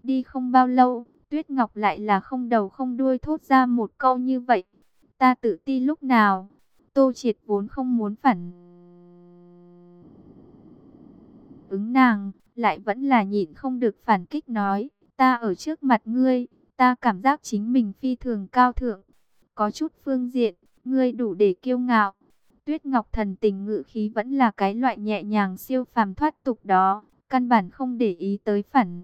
Speaker 1: Đi không bao lâu, Tuyết Ngọc lại là không đầu không đuôi thốt ra một câu như vậy. Ta tự ti lúc nào? Tô Triệt vốn không muốn phản ứng nàng, lại vẫn là nhịn không được phản kích nói, ta ở trước mặt ngươi, ta cảm giác chính mình phi thường cao thượng, có chút phương diện, ngươi đủ để kiêu ngạo. Tuyết Ngọc thần tình ngự khí vẫn là cái loại nhẹ nhàng siêu phàm thoát tục đó, căn bản không để ý tới phản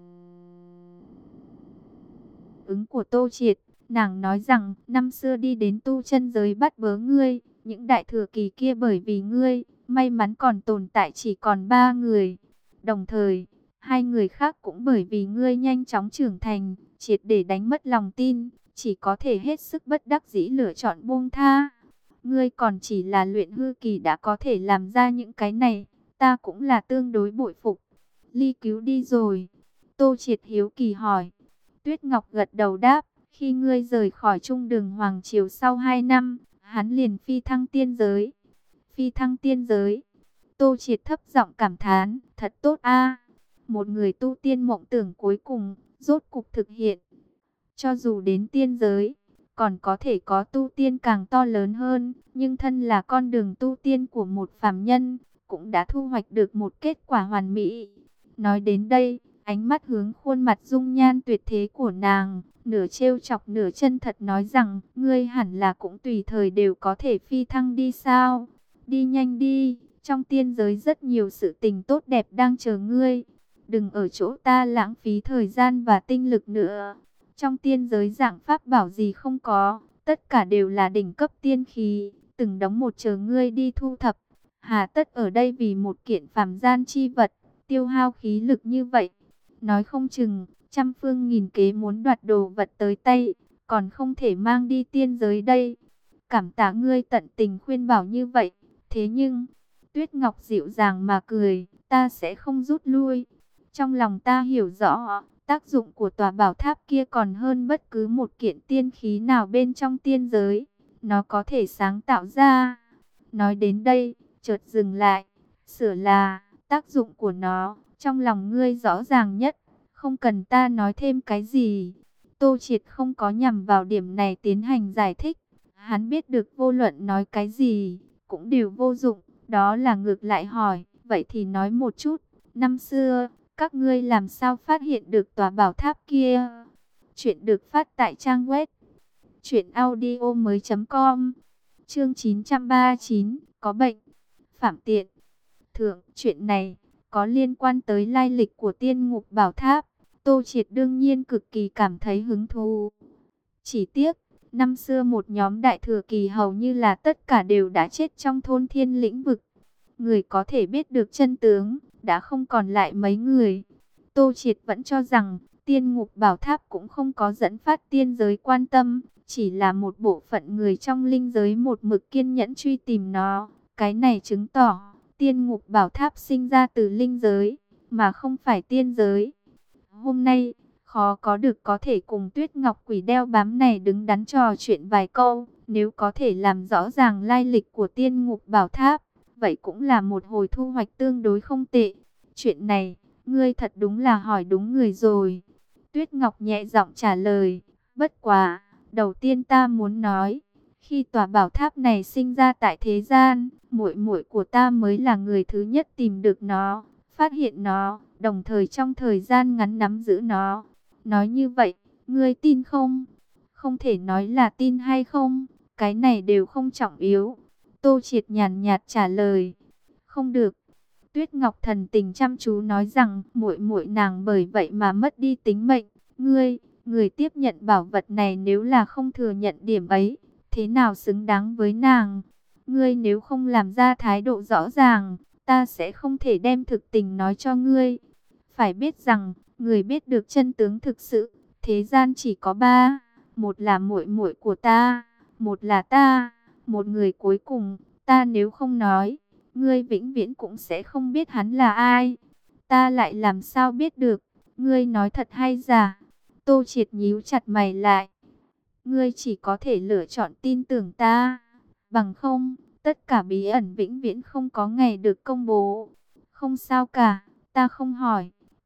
Speaker 1: ứng của Tô Triệt. Nàng nói rằng, năm xưa đi đến tu chân giới bắt bớ ngươi, những đại thừa kỳ kia bởi vì ngươi, may mắn còn tồn tại chỉ còn ba người. Đồng thời, hai người khác cũng bởi vì ngươi nhanh chóng trưởng thành, triệt để đánh mất lòng tin, chỉ có thể hết sức bất đắc dĩ lựa chọn buông tha. Ngươi còn chỉ là luyện hư kỳ đã có thể làm ra những cái này, ta cũng là tương đối bội phục. Ly Cứu đi rồi. Tô Triệt hiếu kỳ hỏi. Tuyết Ngọc gật đầu đáp, khi ngươi rời khỏi trung đường Hoàng Triều sau hai năm, hắn liền phi thăng tiên giới. Phi thăng tiên giới. Tô Triệt thấp giọng cảm thán, thật tốt a. Một người tu tiên mộng tưởng cuối cùng, rốt cục thực hiện. Cho dù đến tiên giới, còn có thể có tu tiên càng to lớn hơn, nhưng thân là con đường tu tiên của một phàm nhân, cũng đã thu hoạch được một kết quả hoàn mỹ. Nói đến đây, ánh mắt hướng khuôn mặt dung nhan tuyệt thế của nàng, nửa trêu chọc nửa chân thật nói rằng, ngươi hẳn là cũng tùy thời đều có thể phi thăng đi sao? Đi nhanh đi, trong tiên giới rất nhiều sự tình tốt đẹp đang chờ ngươi. Đừng ở chỗ ta lãng phí thời gian và tinh lực nữa. Trong tiên giới dạng pháp bảo gì không có, tất cả đều là đỉnh cấp tiên khí, từng đống một chờ ngươi đi thu thập. Hà tất ở đây vì một kiện phàm gian chi vật, tiêu hao khí lực như vậy. Nói không chừng, trăm phương nghìn kế muốn đoạt đồ vật tới tay, còn không thể mang đi tiên giới đây. Cảm tạ ngươi tận tình khuyên bảo như vậy, thế nhưng, Tuyết Ngọc dịu dàng mà cười, ta sẽ không rút lui. Trong lòng ta hiểu rõ, tác dụng của tòa bảo tháp kia còn hơn bất cứ một kiện tiên khí nào bên trong tiên giới. Nó có thể sáng tạo ra. Nói đến đây, chợt dừng lại, sửa là, tác dụng của nó, trong lòng ngươi rõ ràng nhất, không cần ta nói thêm cái gì. Tô Triệt không có nhằm vào điểm này tiến hành giải thích. Hắn biết được vô luận nói cái gì, cũng đều vô dụng, đó là ngược lại hỏi, vậy thì nói một chút, năm xưa, các ngươi làm sao phát hiện được tòa bảo tháp kia? Chuyện được phát tại trang web truyện audio mới chấm com. Chương chín trăm ba mươi chín, có bệnh. Phạm Tiện. Thượng, chuyện này có liên quan tới lai lịch của Tiên Ngục Bảo Tháp. Tô Triệt đương nhiên cực kỳ cảm thấy hứng thú. Chỉ tiếc, năm xưa một nhóm đại thừa kỳ hầu như là tất cả đều đã chết trong thôn thiên lĩnh vực. Người có thể biết được chân tướng, đã không còn lại mấy người. Tô Triệt vẫn cho rằng, Tiên Ngục Bảo Tháp cũng không có dẫn phát tiên giới quan tâm, chỉ là một bộ phận người trong linh giới một mực kiên nhẫn truy tìm nó. Cái này chứng tỏ, Tiên Ngục Bảo Tháp sinh ra từ linh giới, mà không phải tiên giới. Hôm nay, khó có được có thể cùng Tuyết Ngọc Quỷ đeo bám này đứng đắn trò chuyện vài câu, nếu có thể làm rõ ràng lai lịch của Tiên Ngục Bảo Tháp, vậy cũng là một hồi thu hoạch tương đối không tệ. Chuyện này, ngươi thật đúng là hỏi đúng người rồi. Tuyết Ngọc nhẹ giọng trả lời, bất quá, đầu tiên ta muốn nói, khi tòa bảo tháp này sinh ra tại thế gian, muội muội của ta mới là người thứ nhất tìm được nó, phát hiện nó, đồng thời trong thời gian ngắn nắm giữ nó. Nói như vậy, ngươi tin không? Không thể nói là tin hay không, cái này đều không trọng yếu. Tô Triệt nhàn nhạt trả lời, không được. Tuyết Ngọc thần tình chăm chú nói rằng, muội muội nàng bởi vậy mà mất đi tính mệnh. Ngươi, người tiếp nhận bảo vật này nếu là không thừa nhận điểm ấy, thế nào xứng đáng với nàng? Ngươi nếu không làm ra thái độ rõ ràng, ta sẽ không thể đem thực tình nói cho ngươi. Phải biết rằng, người biết được chân tướng thực sự, thế gian chỉ có ba, một là muội muội của ta, một là ta, một người cuối cùng, ta nếu không nói, ngươi vĩnh viễn cũng sẽ không biết hắn là ai. Ta lại làm sao biết được, ngươi nói thật hay giả? Tô Triệt nhíu chặt mày lại. Ngươi chỉ có thể lựa chọn tin tưởng ta, bằng không, tất cả bí ẩn vĩnh viễn không có ngày được công bố. Không sao cả, ta không hỏi,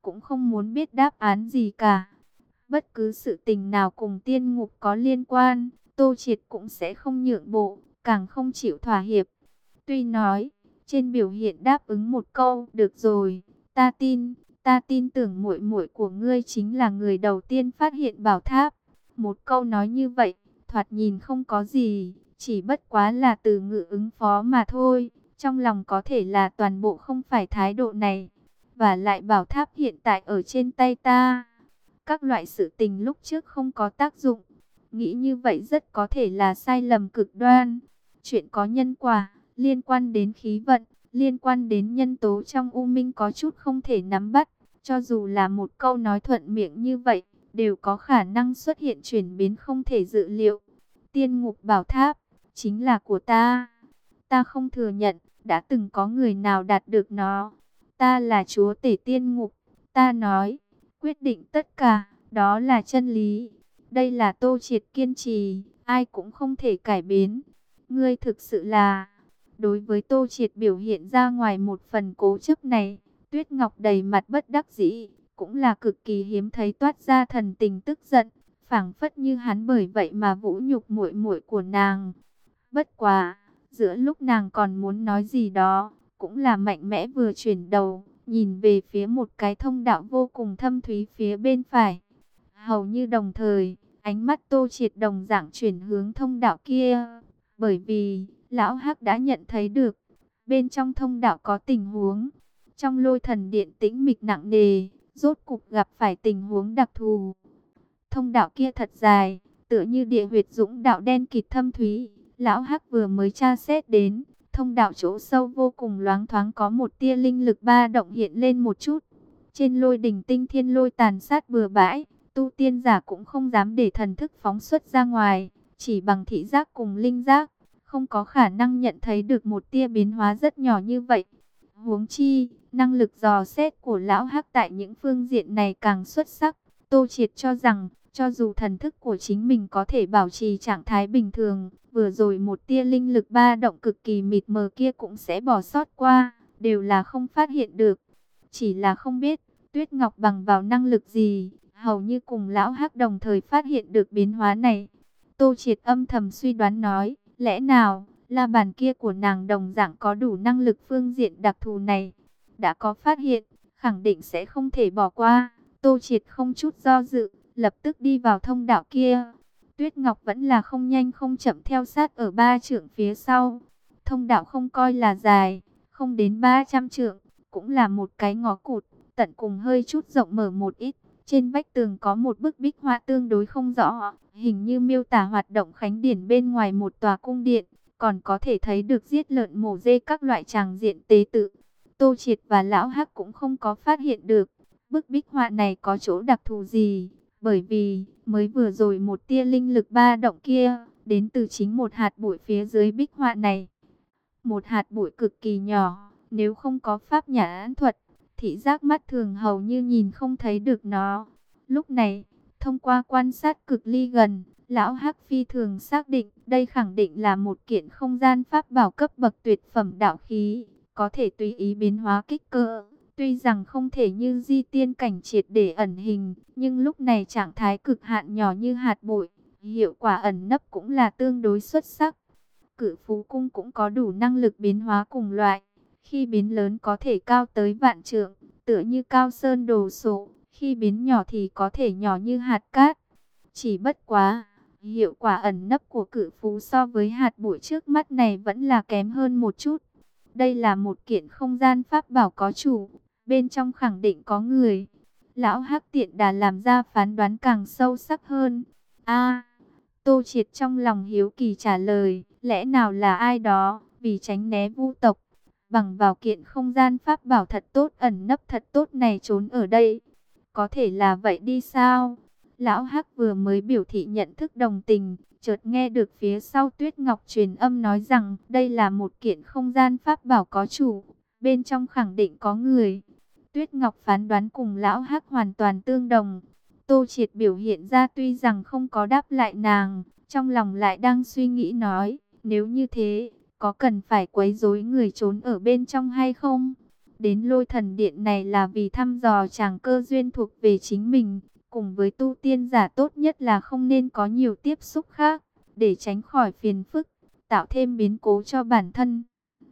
Speaker 1: cũng không muốn biết đáp án gì cả. Bất cứ sự tình nào cùng tiên ngục có liên quan, Tô Triệt cũng sẽ không nhượng bộ, càng không chịu thỏa hiệp. Tuy nói, trên biểu hiện đáp ứng một câu, được rồi, ta tin, ta tin tưởng muội muội của ngươi chính là người đầu tiên phát hiện bảo tháp. Một câu nói như vậy, thoạt nhìn không có gì, chỉ bất quá là từ ngữ ứng phó mà thôi. Trong lòng có thể là toàn bộ không phải thái độ này. Và lại bảo tháp hiện tại ở trên tay ta. Các loại sự tình lúc trước không có tác dụng. Nghĩ như vậy rất có thể là sai lầm cực đoan. Chuyện có nhân quả, liên quan đến khí vận, liên quan đến nhân tố trong u minh có chút không thể nắm bắt. Cho dù là một câu nói thuận miệng như vậy, đều có khả năng xuất hiện chuyển biến không thể dự liệu. Tiên ngục bảo tháp, chính là của ta. Ta không thừa nhận, đã từng có người nào đạt được nó. Ta là chúa tể tiên ngục. Ta nói, quyết định tất cả, đó là chân lý. Đây là Tô Triệt kiên trì, ai cũng không thể cải biến. Ngươi thực sự là... Đối với Tô Triệt biểu hiện ra ngoài một phần cố chấp này, Tuyết Ngọc đầy mặt bất đắc dĩ, cũng là cực kỳ hiếm thấy toát ra thần tình tức giận, phảng phất như hắn bởi vậy mà vũ nhục muội muội của nàng. Bất quá, giữa lúc nàng còn muốn nói gì đó, cũng là mạnh mẽ vừa chuyển đầu, nhìn về phía một cái thông đạo vô cùng thâm thúy phía bên phải. Hầu như đồng thời, ánh mắt Tô Triệt đồng dạng chuyển hướng thông đạo kia, bởi vì lão Hắc đã nhận thấy được, bên trong thông đạo có tình huống. Trong lôi thần điện tĩnh mịch nặng nề, rốt cục gặp phải tình huống đặc thù. Thông đạo kia thật dài, tựa như địa huyệt dũng đạo đen kịt thâm thúy. Lão Hắc vừa mới tra xét đến, thông đạo chỗ sâu vô cùng loáng thoáng có một tia linh lực ba động hiện lên một chút. Trên lôi đỉnh tinh thiên lôi tàn sát bừa bãi, tu tiên giả cũng không dám để thần thức phóng xuất ra ngoài, chỉ bằng thị giác cùng linh giác, không có khả năng nhận thấy được một tia biến hóa rất nhỏ như vậy. Huống chi, năng lực dò xét của lão Hắc tại những phương diện này càng xuất sắc. Tô Triệt cho rằng, cho dù thần thức của chính mình có thể bảo trì trạng thái bình thường, vừa rồi một tia linh lực ba động cực kỳ mịt mờ kia cũng sẽ bỏ sót qua, đều là không phát hiện được. Chỉ là không biết, Tuyết Ngọc bằng vào năng lực gì, hầu như cùng lão Hắc đồng thời phát hiện được biến hóa này. Tô Triệt âm thầm suy đoán nói, lẽ nào, la bàn kia của nàng đồng dạng có đủ năng lực phương diện đặc thù này. Đã có phát hiện, khẳng định sẽ không thể bỏ qua. Tô Triệt không chút do dự, lập tức đi vào thông đạo kia. Tuyết Ngọc vẫn là không nhanh không chậm theo sát ở ba trượng phía sau. Thông đạo không coi là dài, không đến ba trăm trượng, cũng là một cái ngõ cụt, tận cùng hơi chút rộng mở một ít. Trên vách tường có một bức bích họa tương đối không rõ, hình như miêu tả hoạt động khánh điển bên ngoài một tòa cung điện, còn có thể thấy được giết lợn mổ dê các loại tràng diện tế tự. Tô Triệt và lão Hắc cũng không có phát hiện được bức bích họa này có chỗ đặc thù gì, bởi vì mới vừa rồi một tia linh lực ba động kia đến từ chính một hạt bụi phía dưới bích họa này. Một hạt bụi cực kỳ nhỏ, nếu không có pháp nhãn thuật, thị giác mắt thường hầu như nhìn không thấy được nó. Lúc này, thông qua quan sát cực ly gần, lão Hắc phi thường xác định đây khẳng định là một kiện không gian pháp bảo cấp bậc tuyệt phẩm đạo khí, có thể tùy ý biến hóa kích cỡ. Tuy rằng không thể như di tiên cảnh triệt để ẩn hình, nhưng lúc này trạng thái cực hạn nhỏ như hạt bụi, hiệu quả ẩn nấp cũng là tương đối xuất sắc. Cự Phú Cung cũng có đủ năng lực biến hóa cùng loại, khi biến lớn có thể cao tới vạn trượng, tựa như cao sơn đồ sộ, khi biến nhỏ thì có thể nhỏ như hạt cát. Chỉ bất quá, hiệu quả ẩn nấp của Cự Phú so với hạt bụi trước mắt này vẫn là kém hơn một chút. Đây là một kiện không gian pháp bảo có chủ, bên trong khẳng định có người. Lão Hắc tiện đà làm ra phán đoán càng sâu sắc hơn. A, Tô Triệt trong lòng hiếu kỳ trả lời, lẽ nào là ai đó, vì tránh né vu tộc, bằng vào kiện không gian pháp bảo thật tốt ẩn nấp thật tốt này trốn ở đây. Có thể là vậy đi sao? Lão Hắc vừa mới biểu thị nhận thức đồng tình, chợt nghe được phía sau Tuyết Ngọc truyền âm nói rằng đây là một kiện không gian pháp bảo có chủ, bên trong khẳng định có người. Tuyết Ngọc phán đoán cùng lão Hắc hoàn toàn tương đồng. Tô Triệt biểu hiện ra tuy rằng không có đáp lại nàng, trong lòng lại đang suy nghĩ nói, nếu như thế, có cần phải quấy rối người trốn ở bên trong hay không? đến Lôi Thần Điện này là vì thăm dò chàng cơ duyên thuộc về chính mình. Cùng với tu tiên giả tốt nhất là không nên có nhiều tiếp xúc khác, để tránh khỏi phiền phức, tạo thêm biến cố cho bản thân.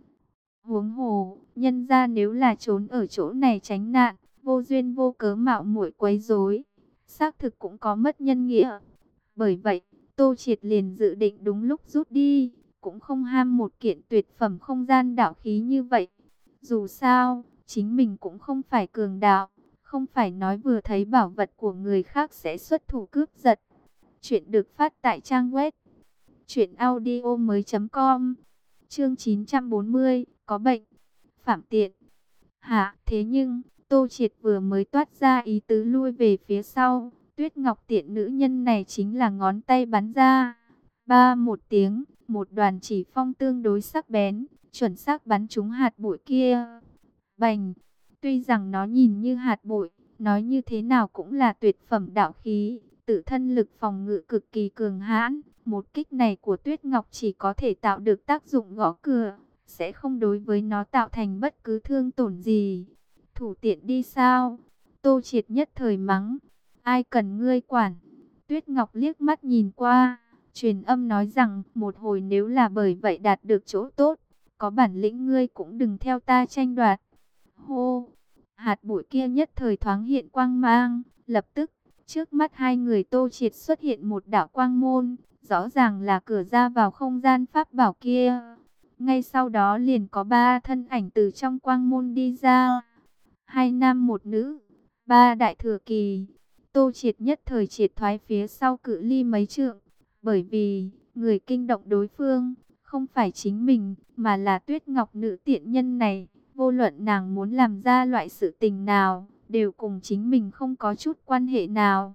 Speaker 1: Huống hồ, nhân ra nếu là trốn ở chỗ này tránh nạn, vô duyên vô cớ mạo muội quấy rối, xác thực cũng có mất nhân nghĩa. Bởi vậy, Tô Triệt liền dự định đúng lúc rút đi, cũng không ham một kiện tuyệt phẩm không gian đạo khí như vậy. Dù sao, chính mình cũng không phải cường đạo, không phải nói vừa thấy bảo vật của người khác sẽ xuất thủ cướp giật. Chuyện được phát tại trang web truyện audio mới chấm com. Chương chín trăm bốn mươi, có bệnh. Phạm tiện. Hả, thế nhưng, Tô Triệt vừa mới toát ra ý tứ lui về phía sau, Tuyết Ngọc tiện nữ nhân này chính là ngón tay bắn ra. Ba một tiếng, một đoàn chỉ phong tương đối sắc bén, chuẩn xác bắn trúng hạt bụi kia. Bành, tuy rằng nó nhìn như hạt bụi, nói như thế nào cũng là tuyệt phẩm đạo khí, tự thân lực phòng ngự cực kỳ cường hãn. Một kích này của Tuyết Ngọc chỉ có thể tạo được tác dụng gõ cửa, sẽ không đối với nó tạo thành bất cứ thương tổn gì. Thủ tiện đi sao? Tô Triệt nhất thời mắng. Ai cần ngươi quản? Tuyết Ngọc liếc mắt nhìn qua, truyền âm nói rằng một hồi nếu là bởi vậy đạt được chỗ tốt, có bản lĩnh ngươi cũng đừng theo ta tranh đoạt. Hô! Hạt bụi kia nhất thời thoáng hiện quang mang, lập tức, trước mắt hai người Tô Triệt xuất hiện một đạo quang môn, rõ ràng là cửa ra vào không gian pháp bảo kia. Ngay sau đó liền có ba thân ảnh từ trong quang môn đi ra. Hai nam một nữ, ba đại thừa kỳ. Tô Triệt nhất thời triệt thoái phía sau cự ly mấy trượng, bởi vì người kinh động đối phương không phải chính mình, mà là Tuyết Ngọc nữ tiện nhân này. Vô luận nàng muốn làm ra loại sự tình nào, đều cùng chính mình không có chút quan hệ nào.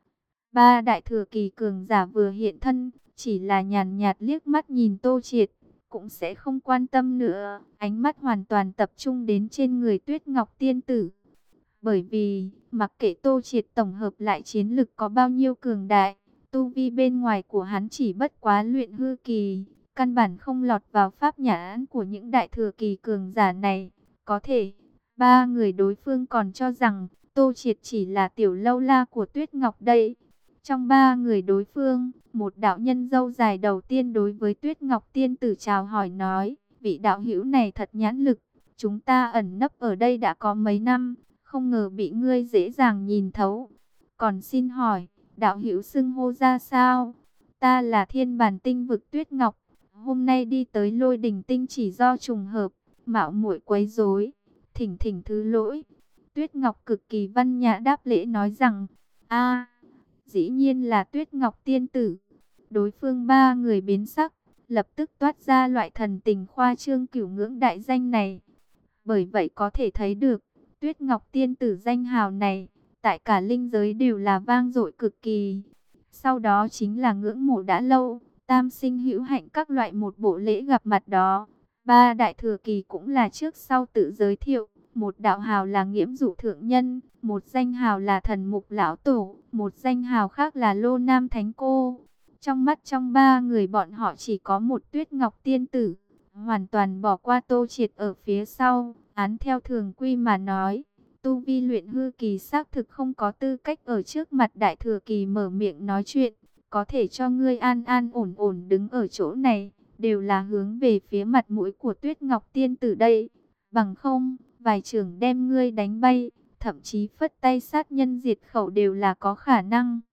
Speaker 1: Ba đại thừa kỳ cường giả vừa hiện thân, chỉ là nhàn nhạt liếc mắt nhìn Tô Triệt, cũng sẽ không quan tâm nữa, ánh mắt hoàn toàn tập trung đến trên người Tuyết Ngọc tiên tử. Bởi vì, mặc kệ Tô Triệt tổng hợp lại chiến lực có bao nhiêu cường đại, tu vi bên ngoài của hắn chỉ bất quá luyện hư kỳ, căn bản không lọt vào pháp nhãn của những đại thừa kỳ cường giả này. Có thể, ba người đối phương còn cho rằng Tô Triệt chỉ là tiểu lâu la của Tuyết Ngọc đây. Trong ba người đối phương, một đạo nhân râu dài đầu tiên đối với Tuyết Ngọc tiên tử chào hỏi nói, vị đạo hữu này thật nhãn lực, chúng ta ẩn nấp ở đây đã có mấy năm, không ngờ bị ngươi dễ dàng nhìn thấu. Còn xin hỏi, đạo hữu xưng hô ra sao? Ta là Thiên Bản Tinh vực Tuyết Ngọc, hôm nay đi tới Lôi Đỉnh Tinh chỉ do trùng hợp, mạo muội quấy rối, thỉnh thỉnh thứ lỗi. Tuyết Ngọc cực kỳ văn nhã đáp lễ nói rằng, a, dĩ nhiên là Tuyết Ngọc tiên tử. Đối phương ba người biến sắc, lập tức toát ra loại thần tình khoa trương cửu ngưỡng đại danh này. Bởi vậy có thể thấy được, Tuyết Ngọc tiên tử danh hào này, tại cả linh giới đều là vang dội cực kỳ. Sau đó chính là ngưỡng mộ đã lâu, tam sinh hữu hạnh các loại một bộ lễ gặp mặt đó. Ba đại thừa kỳ cũng là trước sau tự giới thiệu, một đạo hào là Nghiễm Dụ thượng nhân, một danh hào là Thần Mục lão tổ, một danh hào khác là Lô Nam thánh cô. Trong mắt trong ba người bọn họ chỉ có một Tuyết Ngọc tiên tử, hoàn toàn bỏ qua Tô Triệt ở phía sau. Án theo thường quy mà nói, tu vi luyện hư kỳ xác thực không có tư cách ở trước mặt đại thừa kỳ mở miệng nói chuyện, có thể cho ngươi an an ổn ổn đứng ở chỗ này, đều là hướng về phía mặt mũi của Tuyết Ngọc tiên tử đây. Bằng không, vài trưởng đem ngươi đánh bay, thậm chí phất tay sát nhân diệt khẩu đều là có khả năng.